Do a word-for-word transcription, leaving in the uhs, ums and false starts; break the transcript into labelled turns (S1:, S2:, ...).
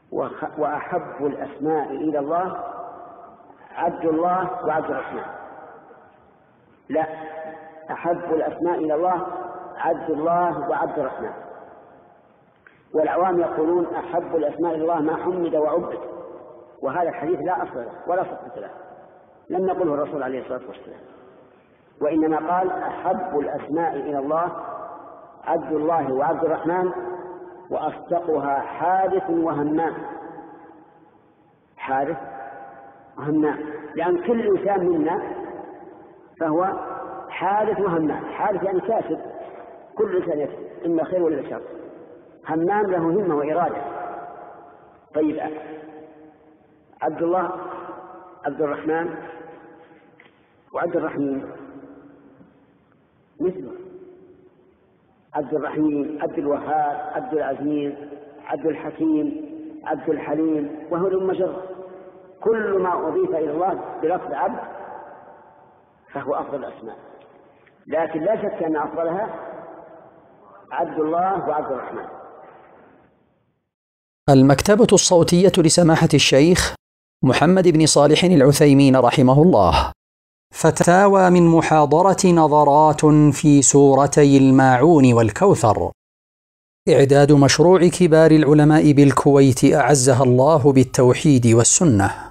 S1: وأحب الأسماء إلى الله عبد الله وعبد الرحمن. لا، أحب الأسماء إلى الله عبد الله وعبد الرحمن. والعوام يقولون أحب الأسماء إلى الله ما حمد وعبد، وهذا الحديث لا أصل له ولا صحة له، لم نقله الرسول عليه الصلاة والسلام، وإنما قال أحب الأسماء إلى الله عبد الله وعبد الرحمن، وأصدقها حارث وهمام. حارث وهمام، لأن كل إنسان منا فهو حارث وهمام. حارث يعني كاسب، كل إنسان يكسب إما خير ولا شر. همام له همة وإرادة. طيب، عبد الله عبد الرحمن وعبد الرحيم مثله، عبد الرحيم عبد الوهاب عبد العزيز عبد الحكيم عبد الحليم، وهو المجر. كل ما أضيف إلى الله بلفظ عبد فهو أفضل الأسماء، لكن لا شك أن أفضلها عبد الله وعبد الرحمن.
S2: المكتبة الصوتية لسماحة الشيخ محمد بن صالح العثيمين رحمه الله. فتاوى من محاضرة نظرات في سورتي الماعون والكوثر. إعداد مشروع كبار العلماء بالكويت أعزها الله بالتوحيد والسنة.